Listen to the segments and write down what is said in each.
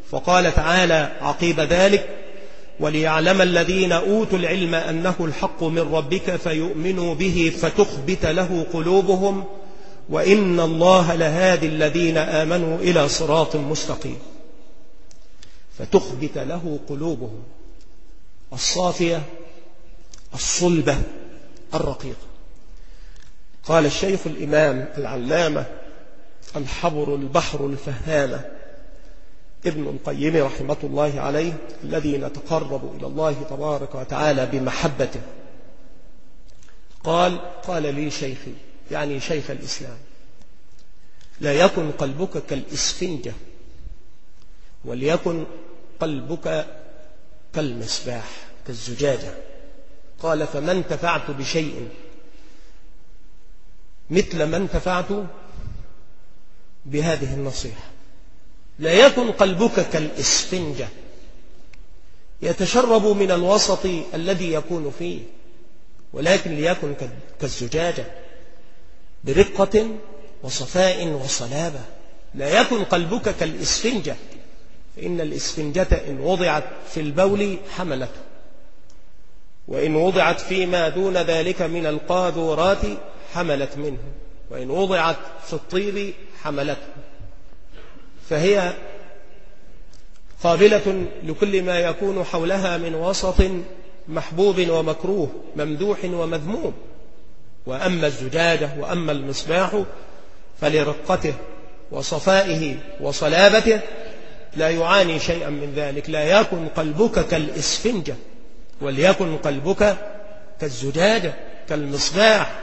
فقال تعالى عقيب ذلك: وليعلم الذين أوتوا العلم أنه الحق من ربك فيؤمنوا به فتخبت له قلوبهم وإن الله لهادي الذين آمنوا إلى صراط مستقيم. فتخبت له قلوبهم الصافية الصلبة الرقيقة. قال الشيخ الإمام العلامة الحبر البحر الفهامة ابن القيم رحمة الله عليه الذي نتقرب إلى الله تبارك وتعالى بمحبته، قال لي شيخي، يعني شيخ الإسلام: لا يكن قلبك كالإسفنجة وليكن قلبك كالمصباح كالزجاجة. قال: فما انتفعت بشيء مثل ما انتفعت بهذه النصيحة. لا يكن قلبك كالإسفنجة يتشرب من الوسط الذي يكون فيه، ولكن ليكن كالزجاجة برقة وصفاء وصلابة. لا يكن قلبك كالإسفنجة، فإن الإسفنجة إن وضعت في البول حملته، وإن وضعت فيما دون ذلك من القاذورات حملت منه، وإن وضعت في الطيب حملته، فهي قابلة لكل ما يكون حولها من وسط محبوب ومكروه ممدوح ومذموم. وأما الزجاجة وأما المصباح فلرقته وصفائه وصلابته لا يعاني شيئا من ذلك. لا يكن قلبك كالإسفنجة وليكن قلبك كالزجاجة كالمصباح.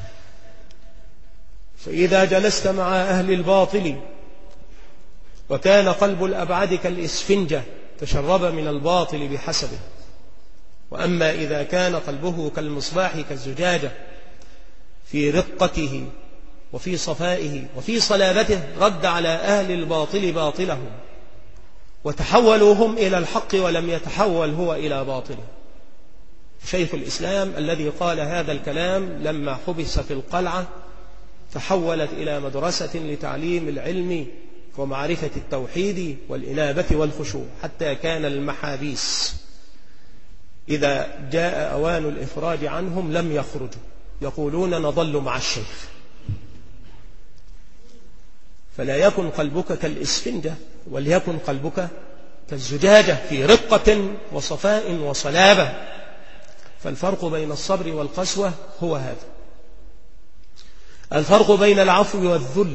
فإذا جلست مع أهل الباطل وكان قلب الأبعد كالإسفنجة تشرب من الباطل بحسبه، وأما إذا كان قلبه كالمصباح كالزجاجة في رقته وفي صفائه وفي صلابته رد على أهل الباطل باطلهم وتحولوا هم إلى الحق ولم يتحول هو إلى باطله. شيخ الإسلام الذي قال هذا الكلام لما حبس في القلعة تحولت إلى مدرسة لتعليم العلم ومعرفة التوحيد والإنابة والخشوع، حتى كان المحابيس إذا جاء أوان الإفراج عنهم لم يخرجوا، يقولون نظل مع الشيخ. فلا يكن قلبك كالإسفنجة وليكن قلبك كالزجاجة في رقة وصفاء وصلابة. فالفرق بين الصبر والقسوة هو هذا. الفرق بين العفو والذل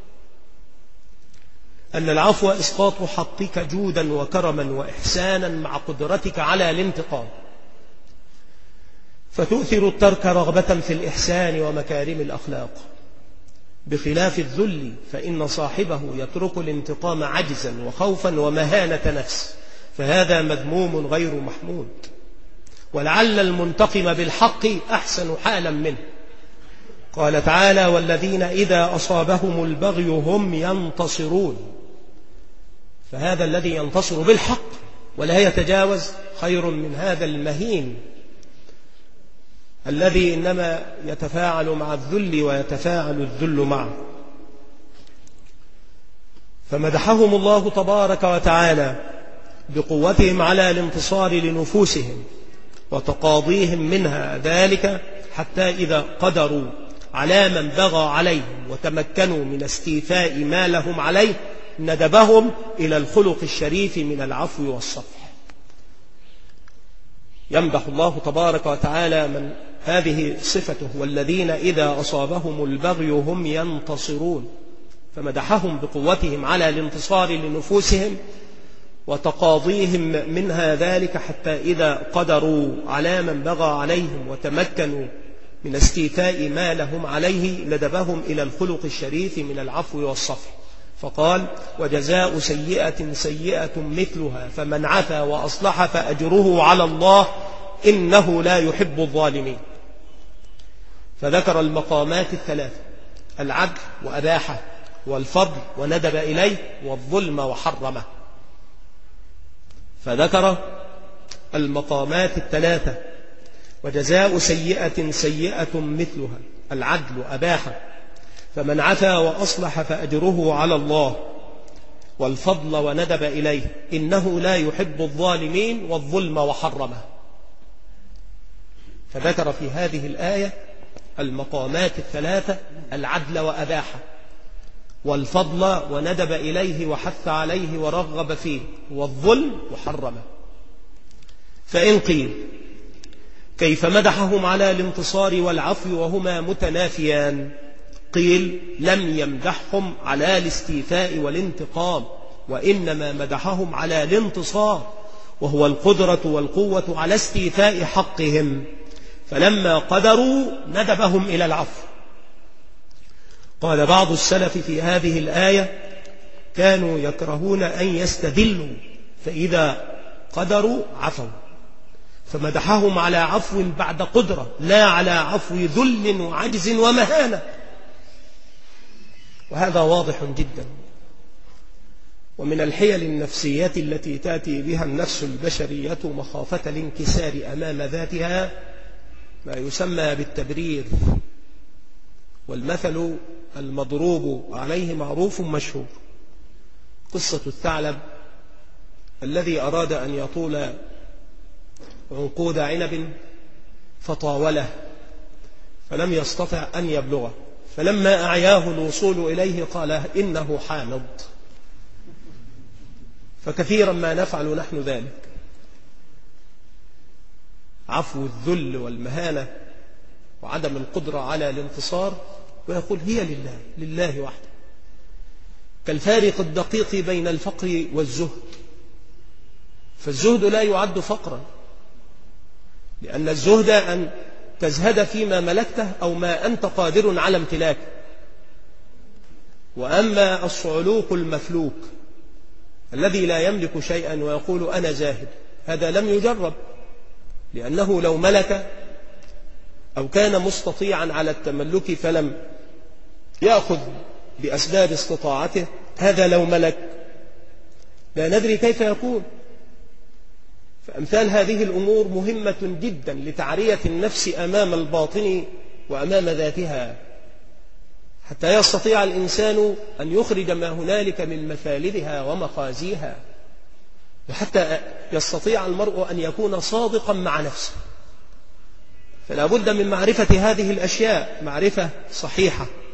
أن العفو إسقاط حقك جودا وكرما وإحسانا مع قدرتك على الانتقام، فتؤثر الترك رغبة في الإحسان ومكارم الأخلاق، بخلاف الذل فإن صاحبه يترك الانتقام عجزا وخوفا ومهانة نفس، فهذا مذموم غير محمود. ولعل المنتقم بالحق أحسن حالا منه. قال تعالى: والذين إذا أصابهم البغي هم ينتصرون. فهذا الذي ينتصر بالحق ولا يتجاوز خير من هذا المهين الذي إنما يتفاعل مع الذل ويتفاعل الذل معه. فمدحهم الله تبارك وتعالى بقوتهم على الانتصار لنفوسهم وتقاضيهم منها ذلك، حتى إذا قدروا على من بغى عليهم وتمكنوا من استيفاء ما لهم عليه ندبهم إلى الخلق الشريف من العفو والصفح. يمدح الله تبارك وتعالى من هذه صفته: والذين إذا أصابهم البغي هم ينتصرون. فمدحهم بقوتهم على الانتصار لنفوسهم وتقاضيهم منها ذلك، حتى إذا قدروا على من بغى عليهم وتمكنوا من استيفاء ما لهم عليه ندبهم إلى الخلق الشريف من العفو والصفح. فقال: وجزاء سيئة سيئة مثلها فمن عفا وأصلح فأجره على الله إنه لا يحب الظالمين. فذكر المقامات الثلاثة: العدل وأباحه، والفضل وندب إليه، والظلم وحرمه. فذكر المقامات الثلاثة: وجزاء سيئة سيئة مثلها، العدل أباحه، فمن عفا وأصلح فأجره على الله، والفضل وندب إليه إنه لا يحب الظالمين والظلم وحرمه. فذكر في هذه الآية المقامات الثلاثة: العدل وأباحه، والفضل وندب إليه وحث عليه ورغب فيه، والظلم وحرمه. فإن قيل كيف مدحهم على الانتصار والعفو وهما متنافيان؟ قيل لم يمدحهم على الاستيفاء والانتقام، وإنما مدحهم على الانتصار، وهو القدرة والقوة على استيفاء حقهم، فلما قدروا ندبهم إلى العفو. قال بعض السلف في هذه الآية: كانوا يكرهون أن يستذلوا، فإذا قدروا عفوا، فمدحهم على عفو بعد قدرة، لا على عفو ذل وعجز ومهانة. وهذا واضح جدا. ومن الحيل النفسية التي تأتي بها النفس البشرية مخافة الانكسار أمام ذاتها ما يسمى بالتبرير، والمثل المضروب عليه معروف مشهور: قصة الثعلب الذي أراد أن يطول عنقود عنب فطاوله فلم يستطع أن يبلغه، فلما أعياه الوصول إليه قال: إنه حامض. فكثيرا ما نفعل نحن ذلك، عفو الذل والمهانة وعدم القدرة على الانتصار، ويقول هي لله، لله وحده، كالفارق الدقيق بين الفقر والزهد. فالزهد لا يعد فقرا، لأن الزهد أن تزهد فيما ملكته أو ما أنت قادر على امتلاكه. وأما الصعلوق المفلوك الذي لا يملك شيئا ويقول أنا زاهد، هذا لم يجرب، لأنه لو ملك أو كان مستطيعا على التملك فلم يأخذ بأسباب استطاعته، هذا لو ملك لا ندري كيف يكون. فأمثال هذه الأمور مهمة جدا لتعرية النفس أمام الباطن وأمام ذاتها، حتى يستطيع الإنسان أن يخرج ما هنالك من مثالبها ومخازيها، وحتى يستطيع المرء أن يكون صادقا مع نفسه. فلا بد من معرفة هذه الأشياء معرفة صحيحة.